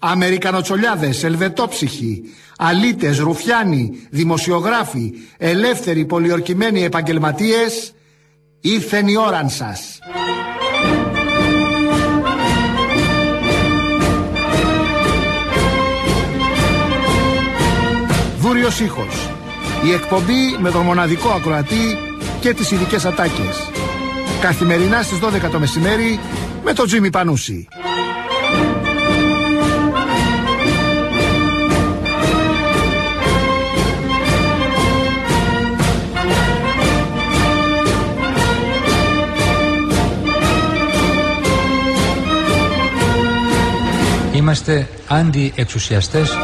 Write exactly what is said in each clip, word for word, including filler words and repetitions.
Αμερικανοτσολιάδες, ελβετόψυχοι, αλήτες, ρουφιάνοι, δημοσιογράφοι, ελεύθεροι πολιορκημένοι επαγγελματίες, ήρθεν η ώραν σας. Δούριος ήχος. Η εκπομπή με τον μοναδικό ακροατή και τις ειδικές ατάκες. Καθημερινά στις δώδεκα το μεσημέρι με τον Τζίμι Πανούση. Είμαστε αντιεξουσιαστές.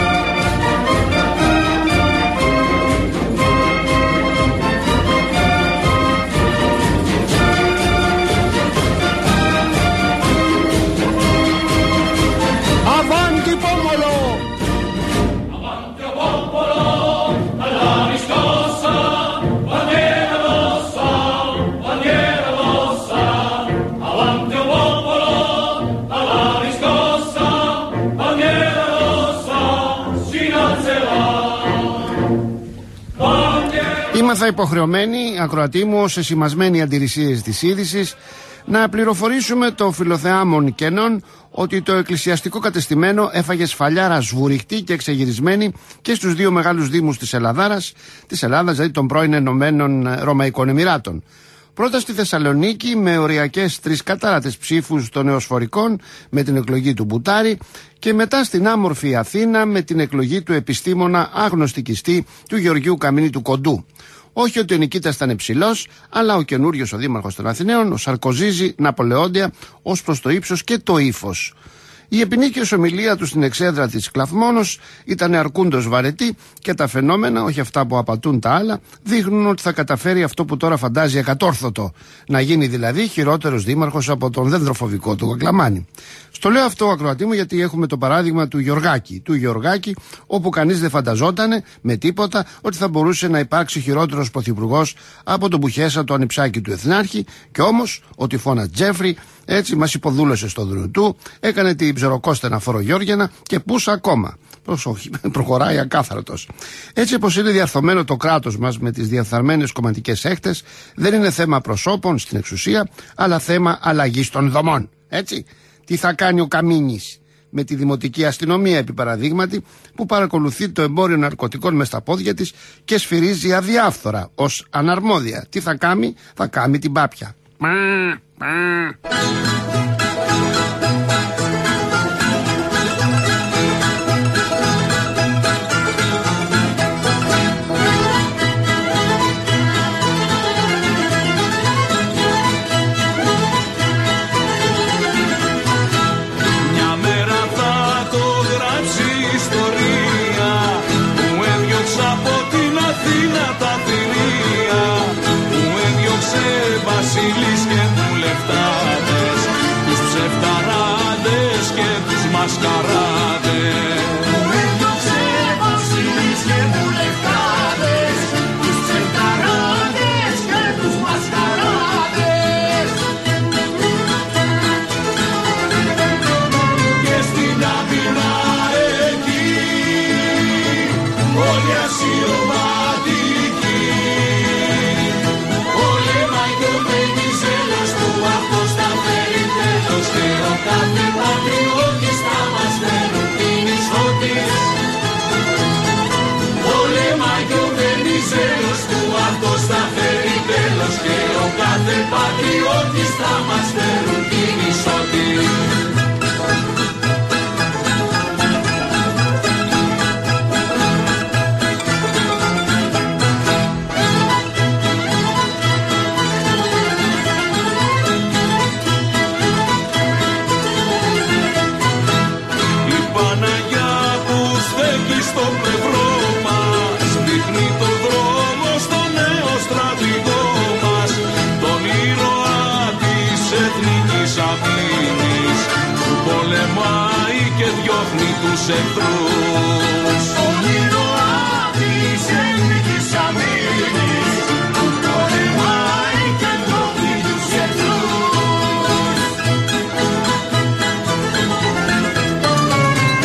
Ήμαθα υποχρεωμένοι, ακροατή μου, σε σημασμένη αντιρρησίες της είδησης, να πληροφορήσουμε το φιλοθεάμον κενών ότι το εκκλησιαστικό κατεστημένο έφαγε σφαλιάρα σβουριχτή και εξεγυρισμένη και στους δύο μεγάλους δήμους της Ελλαδάρας, της Ελλάδας, δηλαδή των πρώην Ενωμένων Ρωμαϊκών Εμιράτων. Πρώτα στη Θεσσαλονίκη με οριακές τρισκατάρατες ψήφους των νεοσφορικών με την εκλογή του Μπουτάρη και μετά στην άμορφη Αθήνα με την εκλογή του επιστήμονα αγνωστικιστή του Γεωργίου Καμίνη του Κοντού. Όχι ότι ο νικήτας ήταν υψηλός, αλλά ο καινούριος ο δήμαρχος των Αθηναίων, ο Σαρκοζίζει Ναπολεόντια, ως προς το ύψος και το ύφος. Η επινίκαιος ομιλία του στην εξέδρα της Κλαθμόνος ήταν αρκούντος βαρετή και τα φαινόμενα, όχι αυτά που απατούν τα άλλα, δείχνουν ότι θα καταφέρει αυτό που τώρα φαντάζει ακατόρθωτο. Να γίνει δηλαδή χειρότερος δήμαρχος από τον δένδροφοβικό του Κακλαμάνη. Στο λέω αυτό, ακροατή μου, γιατί έχουμε το παράδειγμα του Γεωργάκη. Του Γεωργάκη, όπου κανείς δεν φανταζότανε με τίποτα ότι θα μπορούσε να υπάρξει χειρότερος πρωθυπουργός από τον Μπουχέσα, το ανιψάκι του Εθνάρχη, και όμως ο τυφώνας Τζέφρι έτσι μας υποδούλωσε στο δρου του, έκανε την ψεροκόστενα φορογιώργιανα και πούσα ακόμα. Προσοχή, προχωράει ακάθαρτος. Έτσι όπως είναι διαρθωμένο το κράτος μας με τις διεφθαρμένες κομματικές έχτες, δεν είναι θέμα προσώπων στην εξουσία, αλλά θέμα αλλαγής των δομών. Έτσι. Τι θα κάνει ο Καμίνης με τη δημοτική αστυνομία, επί παραδείγματι, που παρακολουθεί το εμπόριο ναρκωτικών μες στα πόδια της και σφυρίζει αδιάφθορα ως αναρμόδια. Τι θα κάνει? Θα κάνει την πάπια. Μασκαράδες που έδιωξε βασίλης και βουλευτάδες, τους ψευταράδες και τους μασκαράδες. Και στην άμυνα εκεί όλοι ασιωματικοί, όλοι μαγειωμένοι ζέλος του, αυτός θα φέρει τέλος και ο κάθε πατριώτης θα μας φέρουν την ισότης. Όλοι μαγειωμένοι ζέλος του, αυτός θα φέρει τέλος και ο κάθε πατριώτης θα μας φέρουν την ισότης. Τους εχθρούς. Τον ήρωα της εθνικής αμήνης που πολεμάει και διώχνει τους εχθρούς.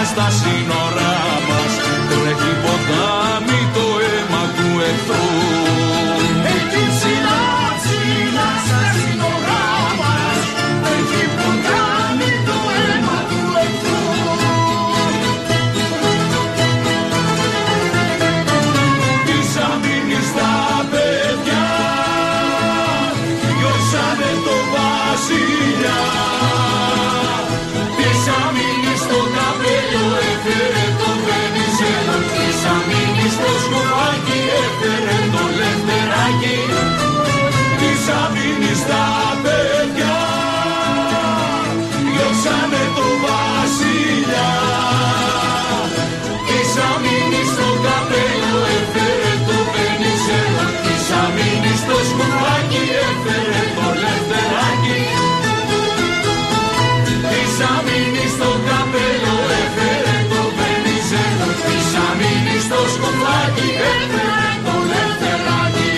στα σύνορά μας. Τρέχει ποτάμι το αίμα του εχθρού. Εκεί ψηλά, ψηλά στα σύνορά μας. Τρέχει ποτάμι το αίμα του εχθρού. Τις αμήνεις τα παιδιά διώξανε το βασιλιά. Τις αμήνεις το καπέλο έφερε το Βενιζέλο. Τις αμήνεις το σκουφάκι έφερε το Λευτεράκι. Τις αμήνεις τα παιδιά διώξανε το βασιλιά. Τις αμήνεις το καπέλο έφερε το Βενιζέλο. Τις αμήνεις το σκουφάκι έφερε το Λευτεράκι. Τις αμήνεις το καπέλο έφερε το Βενιζέλο. Τις αμήνεις το σκουφάκι έφερε το Λευτεράκι.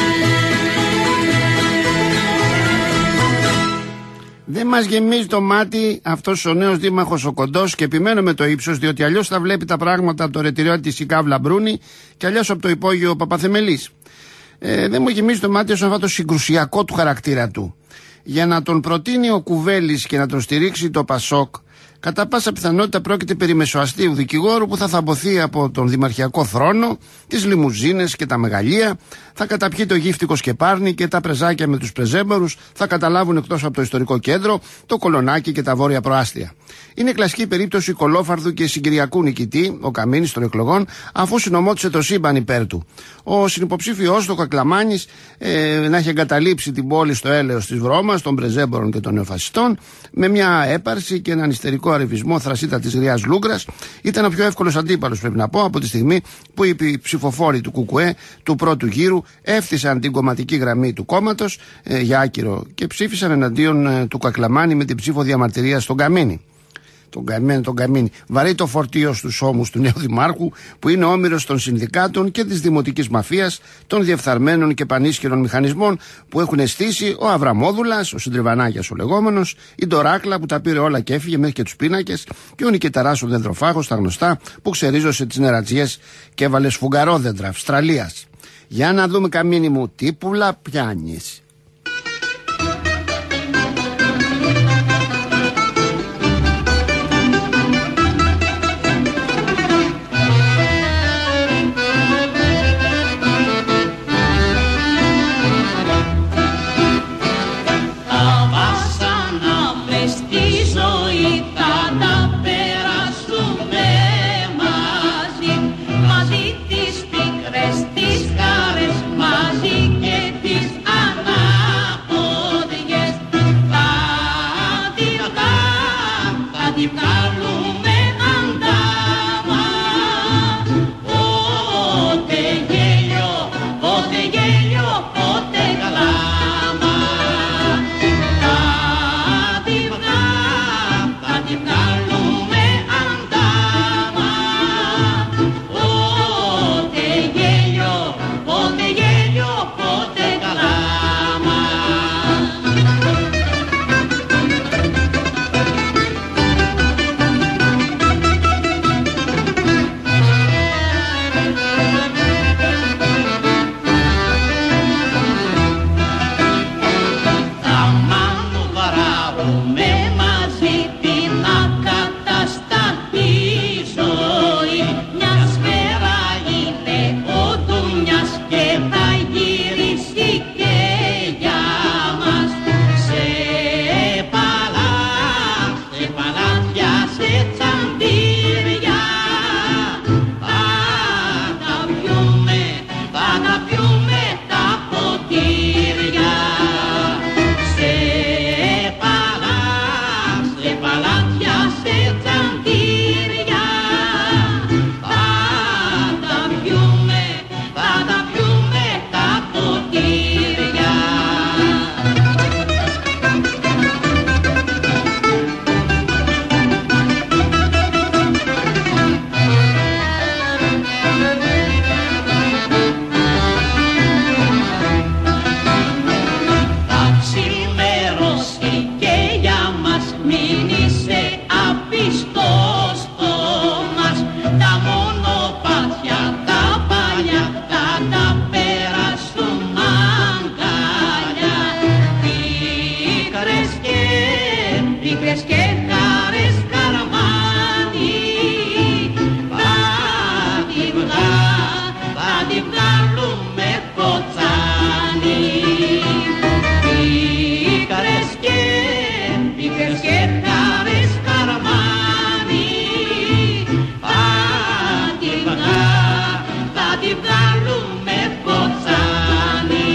Δεν μας γεμίζει το μάτι αυτός ο νέος δήμαρχος ο Κοντός, και επιμένω με το ύψος, διότι αλλιώς θα βλέπει τα πράγματα από το ρετηριό της η Καύλα Μπρούνη και αλλιώς από το υπόγειο ο Παπαθεμελής. Ε, δεν μου γεμίζει το μάτι όσον αφορά το συγκρουσιακό του χαρακτήρα του. Για να τον προτείνει ο Κουβέλης και να τον στηρίξει το Πασόκ, κατά πάσα πιθανότητα πρόκειται περί μεσοαστείου δικηγόρου που θα θαμποθεί από τον δημαρχιακό θρόνο, τις λιμουζίνες και τα μεγαλεία, θα καταπιεί το γύφτικο σκεπάρνι και τα πρεζάκια με τους πρεζέμπορους θα καταλάβουν εκτός από το ιστορικό κέντρο το Κολονάκι και τα βόρεια προάστια. Είναι κλασική περίπτωση κολόφαρδου και συγκυριακού νικητή, ο Καμίνης των εκλογών, αφού συνομώτησε το σύμπαν υπέρ του. Ο συνυποψήφιός του, ο Κακλαμάνης, ε, να έχει εγκαταλείψει την πόλη στο έλεος της βρώμας, των πρεζέμπορων και των νεοφασιστών, με μια έπαρση και έναν ιστερικό αρεβισμό θρασίτα της γριάς Λούγκρας, ήταν ο πιο εύκολος αντίπαλος, πρέπει να πω, από τη στιγμή που οι ψηφοφόροι του Κουκουέ του πρώτου γύρου έφτισαν την κομματική γραμμή του κόμματος ε, για άκυρο και ψήφισαν εναντίον ε, του Κακλαμάνη με την ψήφο διαμαρτυρίας στον Καμίνη. Τον Καμίνη, τον Καμίνη. Βαρύ το φορτίο στους ώμους του νέου δημάρχου, που είναι όμηρος των συνδικάτων και της δημοτικής μαφίας, των διεφθαρμένων και πανίσχυρων μηχανισμών που έχουν στήσει ο Αβραμόδουλας, ο Συντριβανάκιας ο λεγόμενος, η Ντοράκλα που τα πήρε όλα και έφυγε μέχρι και τους πίνακες, και ο Νικηταράς ο Δεντροφάγος, τα γνωστά, που ξερίζωσε τις νερατζιές και έβαλε σφουγγαρόδεντρα Αυστραλίας. Για να δούμε, Καμίνη μου, τι πουλά πιάνεις. πίκρες και χαρές καραμάνι, θα τη βγα, θα τη βγάλουμε κοτσάνι. Πίκρες και, πίκρες και χαρές καραμάνι, θα τη βγα, θα τη βγάλουμε κοτσάνι.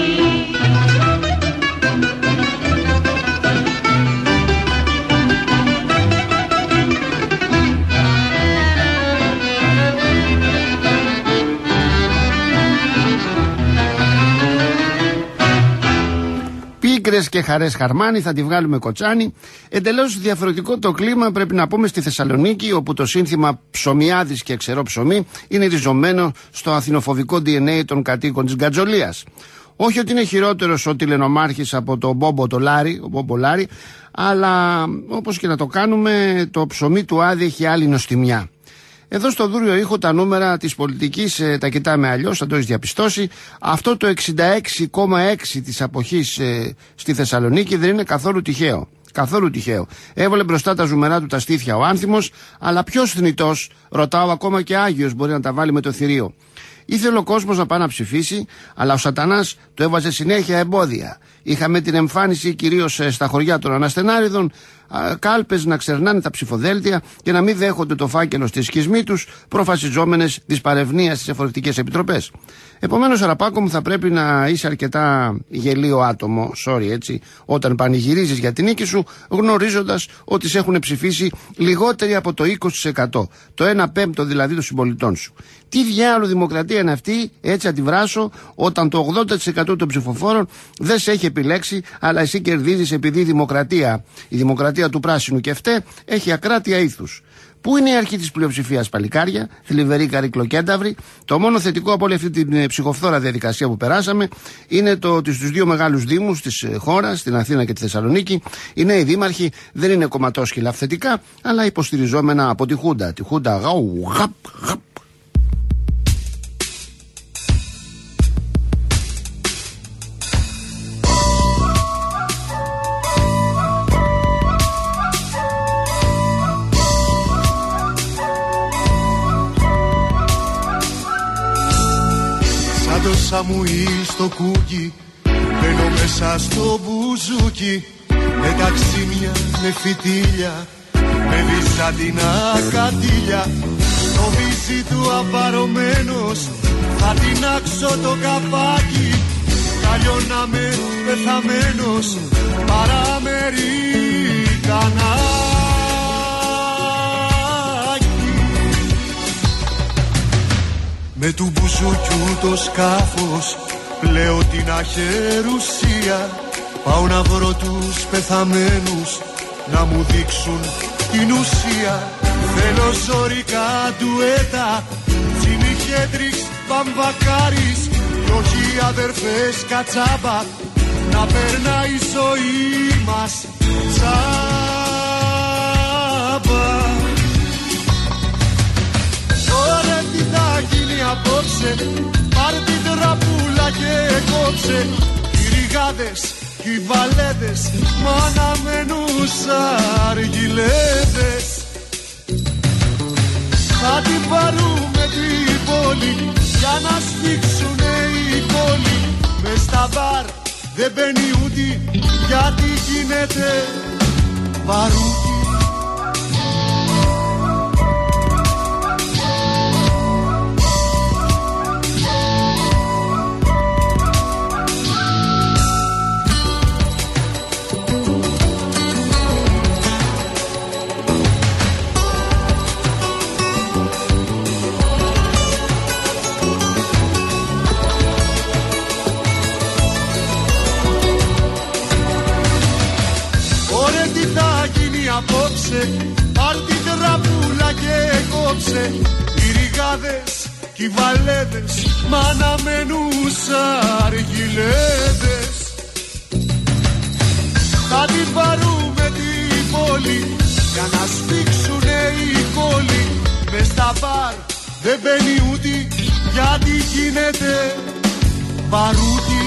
Πίκρες και χαρές χαρμάνι, θα τη βγάλουμε κοτσάνι. Εντελώς διαφορετικό το κλίμα πρέπει να πούμε στη Θεσσαλονίκη, όπου το σύνθημα ψωμιάδης και ξερό ψωμί είναι ριζωμένο στο αθηνοφοβικό ντι εν έι των κατοίκων της Γκατζολίας. Όχι ότι είναι χειρότερος ο τηλενομάρχης από τον Μπόμπο το Λάρι, ο Μπόμπο Λάρι, αλλά όπως και να το κάνουμε, το ψωμί του Άδη έχει άλλη νοστιμιά. Εδώ στο Δούριο Ήχο τα νούμερα της πολιτικής ε, τα κοιτάμε αλλιώς, θα το έχεις διαπιστώσει. Αυτό το εξήντα έξι κόμμα έξι της αποχής ε, στη Θεσσαλονίκη δεν είναι καθόλου τυχαίο. Καθόλου τυχαίο. Έβαλε μπροστά τα ζουμερά του τα στήθια ο Άνθιμος, αλλά ποιος θνητός, ρωτάω, ακόμα και Άγιος μπορεί να τα βάλει με το θηρίο. Ήθελε ο κόσμος να πάει να ψηφίσει, αλλά ο σατανάς του έβαζε συνέχεια εμπόδια. Είχαμε την εμφάνιση κυρίως στα χωριά των Αναστενάριδων, κάλπες να ξερνάνε τα ψηφοδέλτια και να μην δέχονται το φάκελο στη σκισμή τους, προφασιζόμενες της παρευνίας στις εφορευτικές επιτροπές. Επομένως, Αραπάκο μου, θα πρέπει να είσαι αρκετά γελίο άτομο, sorry έτσι, όταν πανηγυρίζεις για την νίκη σου, γνωρίζοντας ότι σε έχουν ψηφίσει λιγότεροι από το είκοσι τοις εκατό, το ένα πέμπτο δηλαδή των συμπολιτών σου. Τι διάλογο δημοκρατία είναι αυτή, έτσι αντιβράσω, όταν το ογδόντα τοις εκατό των ψηφοφόρων δεν σε έχει επιλέξει, αλλά εσύ κερδίζεις επειδή η δημοκρατία, η δημοκρατία του πράσινου και φταί, έχει ακράτεια ήθους. Πού είναι η αρχή της πλειοψηφίας, παλικάρια, θλιβεροί καρυκλοκένταυροι? Το μόνο θετικό από όλη αυτή την ψυχοφθόρα διαδικασία που περάσαμε είναι το ότι στους δύο μεγάλους δήμους της χώρας, την Αθήνα και τη Θεσσαλονίκη, οι νέοι δήμαρχοι δεν είναι κομματόσχυλα αυθεντικά, αλλά υποστηριζόμενα από τη Χούντα. Τη Χούντα γαου, γαπ, γαπ. Το σαμουί στο κούκι, μπαίνω μέσα στο μπουζούκι, με ταξίμια, με φυτίλια, με βυζαντινά κατήλια. Το βυζί του απαρωμένος, θα τεινάξω το καπάκι, καλλιώνα με πεθαμένος, παραμερικανά. Με του μπουζούκιου το σκάφος πλέω την αχερουσία, πάω να βρω τους πεθαμένους να μου δείξουν την ουσία. Θέλω ζωρικά ντουέτα, Τζίμι Χέντριξ, Βαμβακάρης, κι όχι αδερφές Κατσάμπα, να περνάει η ζωή μας τσάμπα. Τώρα τι θα γίνει απόψε, πάρε την τραπούλα και κόψε. Οι ριγάδες, οι βαλέδες, μ' αναμένους αργυλέδες. Θα την πάρουμε την πόλη, για να σφίξουνε οι κόλλοι. Μες στα μπαρ δεν μπαίνει ούτε, γιατί γίνεται παρούκι. Απόψε, πάρ' την τραπούλα και κόψε. Οι ριγάδες κι οι βαλέδες, μ' αναμένους αργυλέδες. Θα την πάρουμε την πόλη, για να σφίξουνε οι κόλλοι. Μες στα μπαρ δεν μπαίνει ούτε, γιατί γίνεται παρούκι.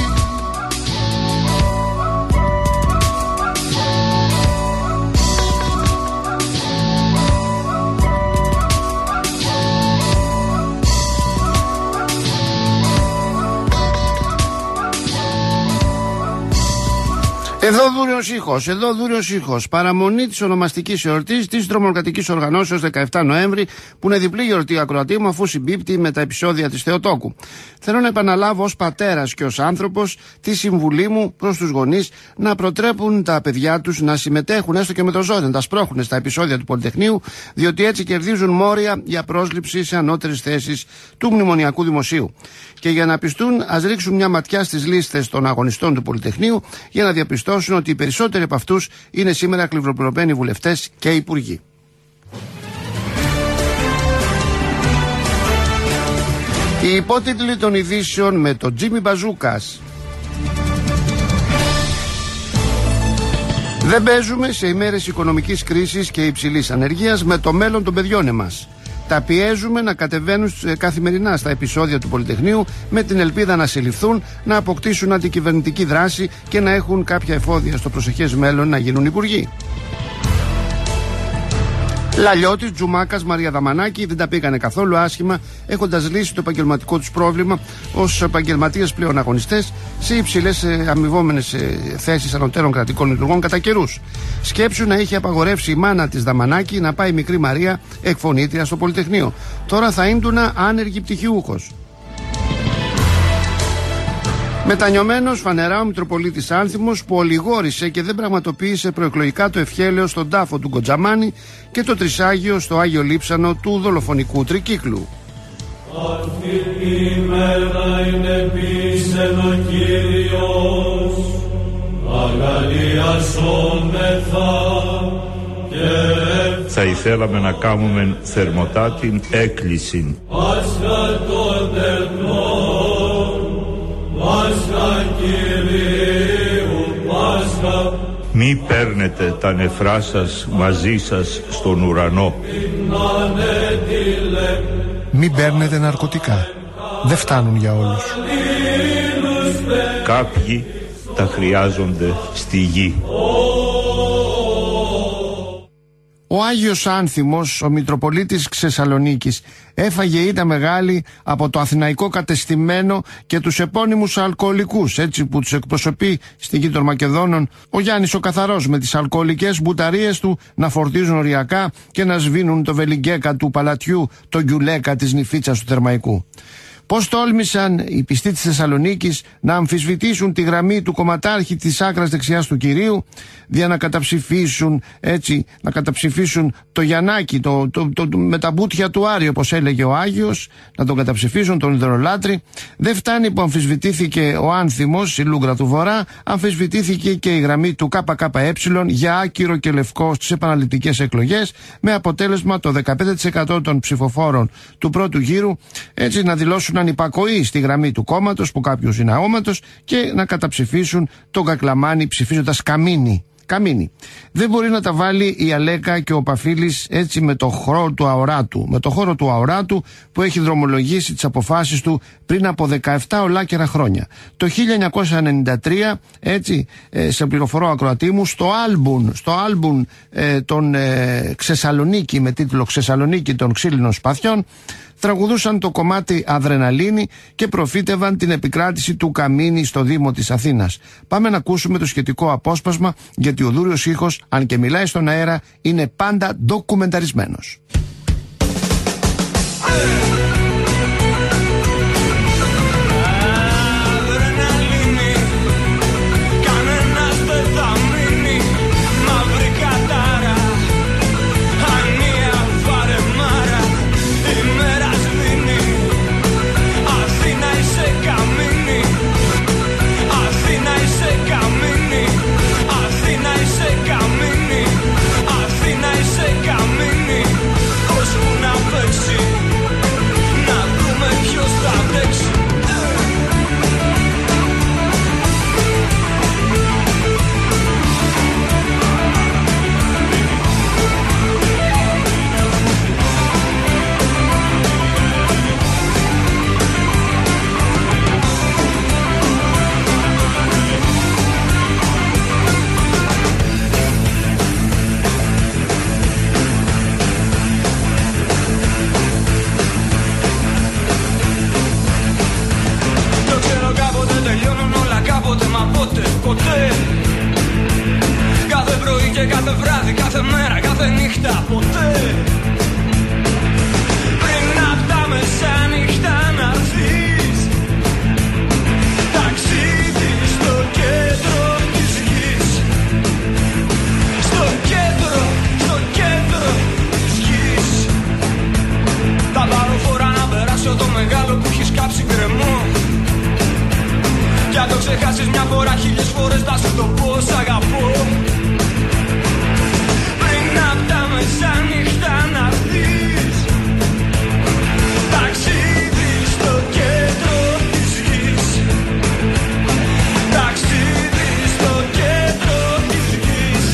Εδώ δούριος ήχος, εδώ δούριος ήχος. Παραμονή της ονομαστικής εορτής της τρομοκρατικής οργανώσεως δεκαεφτά Νοέμβρη, που είναι διπλή γιορτή ακροατή μου, αφού συμπίπτει με τα επεισόδια της Θεοτόκου. Θέλω να επαναλάβω ως πατέρας και ως άνθρωπος τη συμβουλή μου προς τους γονείς να προτρέπουν τα παιδιά τους να συμμετέχουν έστω και με το ζώδιο, να τα σπρώχνουν στα επεισόδια του Πολυτεχνείου, διότι έτσι κερδίζουν μόρια για πρόσληψη σε ανώτερες θέσεις του μνημονιακού δημοσίου. Και για να πιστούν, ας ρίξουν μια ματιά στις λίστες των αγωνιστών του Πολυτεχνείου για να διαπιστώσουν ότι οι περισσότεροι από αυτούς είναι σήμερα κλιβροπληρωμένοι βουλευτές και υπουργοί. Οι υπότιτλοι των ειδήσεων με τον Τζίμι Μπαζούκας. Δεν παίζουμε σε ημέρες οικονομικής κρίσης και υψηλής ανεργίας με το μέλλον των παιδιών εμάς. Τα πιέζουμε να κατεβαίνουν καθημερινά στα επεισόδια του Πολυτεχνείου με την ελπίδα να συλληφθούν, να αποκτήσουν αντικυβερνητική δράση και να έχουν κάποια εφόδια στο προσεχές μέλλον να γίνουν υπουργοί. Λαλιώτης, Τζουμάκας, Μαρία Δαμανάκη δεν τα πήγανε καθόλου άσχημα, έχοντας λύσει το επαγγελματικό τους πρόβλημα ως επαγγελματίες πλέον αγωνιστές σε υψηλές αμοιβόμενες θέσεις ανωτέρων κρατικών λειτουργών κατά καιρούς. Σκέψου να είχε απαγορεύσει η μάνα της Δαμανάκη να πάει η μικρή Μαρία εκφωνήτρια στο Πολυτεχνείο. Τώρα θα ίντουνα άνεργη πτυχιούχος. Μετανιωμένος φανερά ο Μητροπολίτης Άνθιμος, που ολιγόρησε και δεν πραγματοποίησε προεκλογικά το ευχέλαιο στον τάφο του Κοντζαμάνη και το τρισάγιο στο Άγιο Λείψανο του δολοφονικού τρικύκλου. Αυτή η μέρα είναι πίσεν ο Κύριος, αγαλιασόμεθα και... Θα ήθελαμε να κάνουμε θερμοτά την έκκληση. Πάσχα των εθνών, Πάσχα Κυρίου, Πάσχα. Μη παίρνετε τα νεφρά σας μαζί σας στον ουρανό. Μην παίρνετε ναρκωτικά. Δεν φτάνουν για όλους. Κάποιοι τα χρειάζονται στη γη. Ο Άγιος Άνθιμος, ο Μητροπολίτης Θεσσαλονίκης, έφαγε ήττα μεγάλη από το αθηναϊκό κατεστημένο και τους επώνυμους αλκοολικούς, έτσι που τους εκπροσωπεί στην γη των Μακεδόνων ο Γιάννης ο Καθαρός, με τις αλκοολικές μπουταρίες του να φορτίζουν οριακά και να σβήνουν το βελιγκέκα του παλατιού, το γκιουλέκα της νηφίτσας του Θερμαϊκού. Πώς τόλμησαν οι πιστοί της Θεσσαλονίκης να αμφισβητήσουν τη γραμμή του κομματάρχη της άκρας δεξιάς του κυρίου, για να καταψηφίσουν, έτσι, να καταψηφίσουν το Γιαννάκη, το, το, το, το, με τα μπούτια του Άρη, όπως έλεγε ο Άγιος, να τον καταψηφίσουν, τον ιδωλολάτρη. Δεν φτάνει που αμφισβητήθηκε ο Άνθιμος, η Λούγκρα του Βορρά, αμφισβητήθηκε και η γραμμή του ΚΚΕ για άκυρο και λευκό στις επαναληπτικές εκλογές, με αποτέλεσμα το δεκαπέντε τοις εκατό των ψηφοφόρων του πρώτου γύρου, έτσι, να δηλώσουν ανυπακοή στη γραμμή του κόμματος, που κάποιος είναι αόματος, και να καταψηφίσουν τον Κακλαμάνη ψηφίζοντας Καμίνη. Καμίνη. Δεν μπορεί να τα βάλει η Αλέκα και ο Παφίλης, έτσι, με το χώρο του αοράτου, με το χώρο του αοράτου που έχει δρομολογήσει τις αποφάσεις του πριν από δεκαεπτά ολάκερα χρόνια. Το χίλια εννιακόσια ενενήντα τρία, έτσι, ε, σε πληροφορώ ακροατή μου, στο άλμπουμ, στο άλμπουμ ε, των ε, Ξεσαλονίκη, με τίτλο Ξεσαλονίκη των ξύλινων σπαθιών, τραγουδούσαν το κομμάτι Αδρεναλίνη και προφήτευαν την επικράτηση του Καμίνη στο Δήμο της Αθήνας. Πάμε να ακούσουμε το σχετικό απόσπασμα, γιατί ο δούριος ήχος, αν και μιλάει στον αέρα, είναι πάντα ντοκουμενταρισμένος. κάθε βράδυ, κάθε μέρα, κάθε νύχτα, ποτέ. Πριν απ' τα μεσάνυχτα να δεις ταξίδι στο κέντρο της γης. Στο κέντρο, στο κέντρο της γης. Θα πάρω φορά να περάσω το μεγάλο που έχει κάψει γκρεμό. Κι αν το ξεχάσεις μια φορά, χίλιες φορές θα σου το πω, σ' αγαπώ. Πριν απ' τα μεσάνυχτα να δεις ταξίδι στο κέντρο της γης. Ταξίδι στο κέντρο της γης.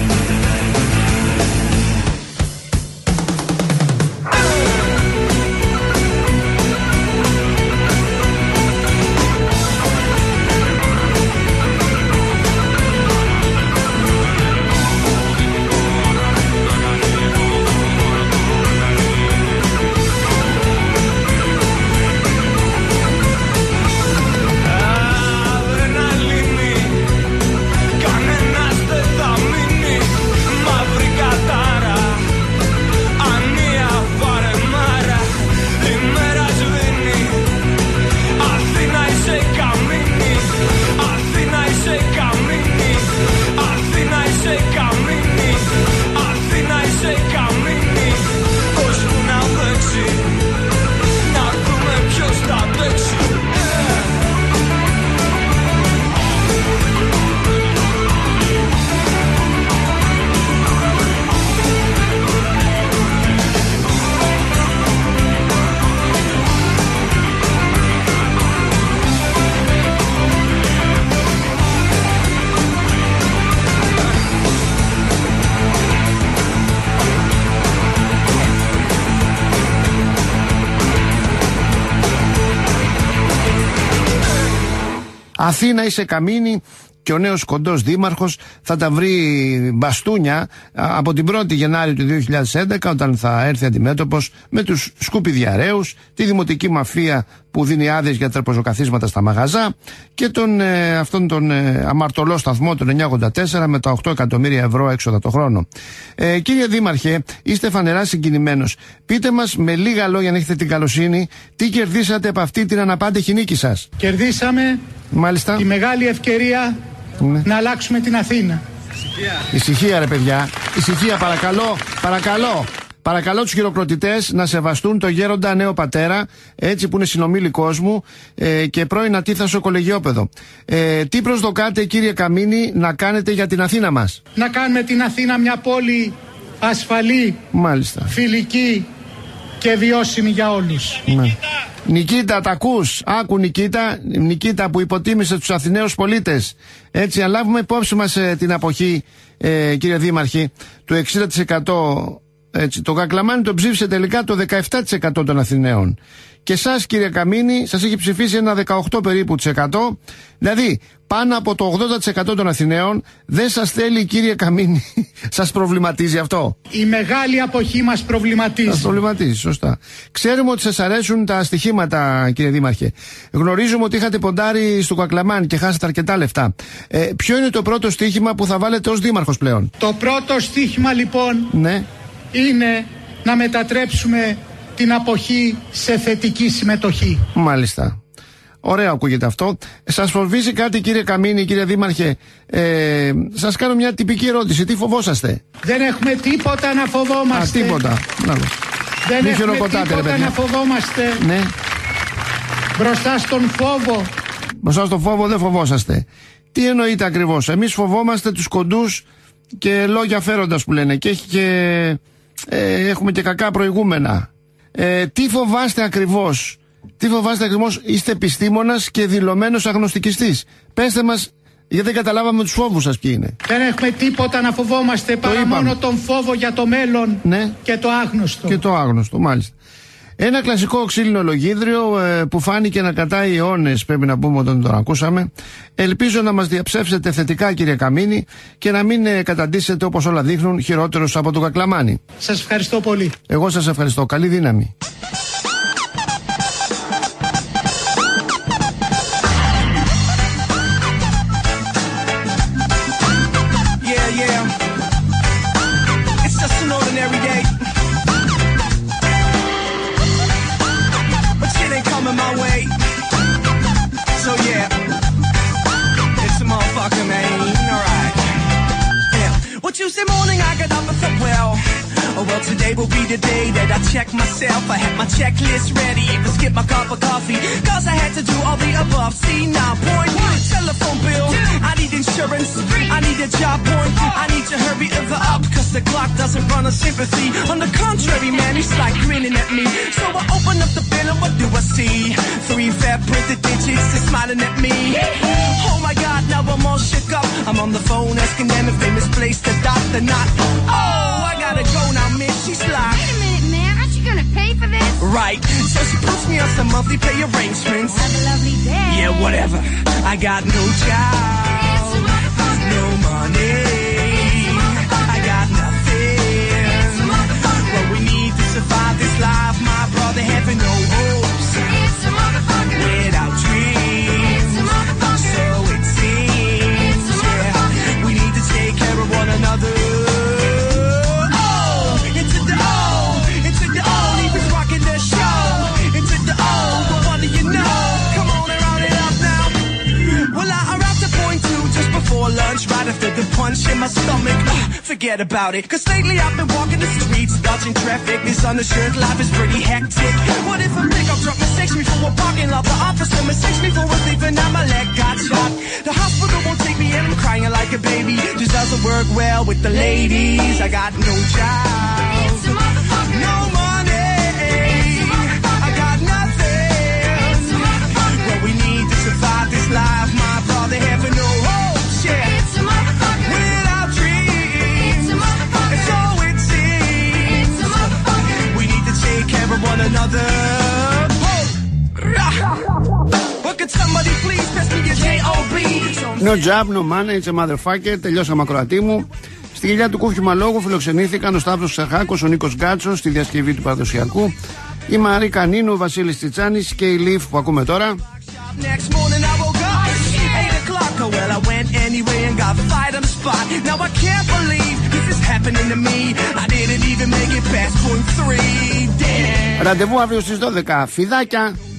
Αθήνα είσαι καμίνη και ο νέος κοντός δήμαρχος θα τα βρει μπαστούνια από την πρώτη Γενάρη του δύο χιλιάδες έντεκα, όταν θα έρθει αντιμέτωπος με τους σκουπιδιαρέους, τη δημοτική μαφία που δίνει άδειες για τραπεζοκαθίσματα στα μαγαζά και τον, ε, αυτόν τον ε, αμαρτωλό σταθμό τον εννιακόσια ογδόντα τέσσερα με τα οκτώ εκατομμύρια ευρώ έξοδα το χρόνο. Ε, κύριε Δήμαρχε, είστε φανερά συγκινημένος. Πείτε μας με λίγα λόγια, αν έχετε την καλοσύνη, τι κερδίσατε από αυτή την αναπάντεχη νίκη σας. Κερδίσαμε Μάλιστα. τη μεγάλη ευκαιρία ναι. να αλλάξουμε την Αθήνα. Ησυχία. Ησυχία ρε παιδιά. Ησυχία παρακαλώ. Παρακαλώ. Παρακαλώ τους χειροκροτητές να σεβαστούν το γέροντα νέο πατέρα, έτσι που είναι συνομήλικος μου ε, και πρώην ατίθασο κολεγιόπεδο. Ε, τι προσδοκάτε κύριε Καμίνη να κάνετε για την Αθήνα μας? Να κάνουμε την Αθήνα μια πόλη ασφαλή, μάλιστα, φιλική και βιώσιμη για όλους. Ναι. Νικήτα, τα ακούς? Άκου Νικήτα, Νικήτα που υποτίμησε τους Αθηναίους πολίτες. Έτσι, αν λάβουμε υπόψη μας ε, την αποχή, ε, κύριε Δήμαρχη, του εξήντα τοις εκατό. Έτσι, το Κακλαμάνι τον ψήφισε τελικά το δεκαεπτά τοις εκατό των Αθηναίων. Και εσάς κύριε Καμίνη σας έχει ψηφίσει ένα δεκαοκτώ περίπου τοις εκατό. Δηλαδή πάνω από το ογδόντα τοις εκατό των Αθηναίων δεν σας θέλει κύριε Καμίνη. Σας προβληματίζει αυτό? Η μεγάλη αποχή μας προβληματίζει. Σας προβληματίζει, σωστά. Ξέρουμε ότι σας αρέσουν τα στοιχήματα κύριε Δήμαρχε. Γνωρίζουμε ότι είχατε ποντάρει στο Κακλαμάνι και χάσατε αρκετά λεφτά. Ε, ποιο είναι το πρώτο στοίχημα που θα βάλετε ως δήμαρχος πλέον? Το πρώτο στοίχημα λοιπόν ναι. είναι να μετατρέψουμε την αποχή σε θετική συμμετοχή. Μάλιστα. Ωραίο ακούγεται αυτό. Σας φοβίζει κάτι κύριε Καμίνη, κύριε Δήμαρχε? Ε, σας κάνω μια τυπική ερώτηση. Τι φοβόσαστε? Δεν έχουμε τίποτα να φοβόμαστε. Α, τίποτα. Να, Δεν Μη έχουμε τίποτα ρε, να φοβόμαστε. Ναι. Μπροστά στον φόβο. Μπροστά στον φόβο δεν φοβόσαστε. Τι εννοείτε ακριβώς? Εμείς φοβόμαστε τους κοντούς και λόγια φέροντας που λένε. Και, έχει και ε, έχουμε και κακά προηγούμενα. Ε, τι φοβάστε ακριβώς? Τι φοβάστε ακριβώς? Είστε επιστήμονας και δηλωμένος αγνωστικιστής. Πέστε μας, γιατί δεν καταλάβαμε τους φόβους σας ποιοι είναι. Δεν έχουμε τίποτα να φοβόμαστε παρά είπαμε. μόνο τον φόβο για το μέλλον, ναι, και το άγνωστο. Και το άγνωστο, μάλιστα. Ένα κλασικό ξύλινο λογίδριο ε, που φάνηκε να κρατάει αιώνες, πρέπει να πούμε όταν τον ακούσαμε. Ελπίζω να μας διαψεύσετε θετικά κύριε Καμίνη και να μην ε, καταντήσετε όπως όλα δείχνουν χειρότερος από τον Κακλαμάνι. Σας ευχαριστώ πολύ. Εγώ σας ευχαριστώ. Καλή δύναμη. just an ordinary day. But shit ain't coming my way. So yeah, it's a motherfucker, man. Alright. Yeah. Well, Tuesday morning I got up and thought, well, oh well, today will be the day that I check myself. I had my checklist ready, even skip my cup of coffee, cause I had to do all the above. See now, point one, telephone bill, I need insurance, I need a job, point, I need to hurry it up, cause the clock doesn't run on sympathy. On the contrary, man, he's like grinning at me. So I open up the bill and what do I see? Three fat printed digits, they're smiling at me. Oh my god, now I'm all shook up. I'm on the phone asking them if they misplaced the dot, the not. Oh, I gotta go now. She's like, wait a minute, man, aren't you gonna pay for this? Right, so she puts me on some monthly pay arrangements. Have a lovely day. Yeah, whatever. I got no job, no money, I got nothing. What we need to survive this life, my brother, having no hopes, without dreams. So it seems, yeah, we need to take care of one another. Lunch right after the punch in my stomach. Uh, forget about it, cause lately I've been walking the streets, dodging traffic. This undershirt life is pretty hectic. What if a pickup truck mistakes me for a parking lot? The officer mistakes me for a thief and now my leg got shot. The hospital won't take me in, I'm crying like a baby. This doesn't work well with the ladies. I got no job, no money, I got nothing. What we need to survive this life, my brother, heaven no hope. It's a motherfucker. Without dreams. And so it seems. It's a motherfucker. We need to take care of one another. But could somebody please pass me a τζέι ο μπι? No job, no money, it's a motherfucker. Τελειώσαμε, ακροατή μου. Στη γυλιά του κούφιμα λόγου φιλοξενήθηκαν ο Σταύρος Ξερχάκος, ο Νίκος Γκάτσος στη διασκευή του παραδοσιακού, η Μαρή Κανίνου, ο Βασίλης Τσιτσάνης και η Λιφ που ακούμε τώρα. Next morning I woke up, eight o'clock, oh well I went anyway and got fired on the spot. Now I can't believe this is happening to me. I didn't even make it past point three. Damn. Ραντεβού αύριο στις δώδεκα. Φιδάκια.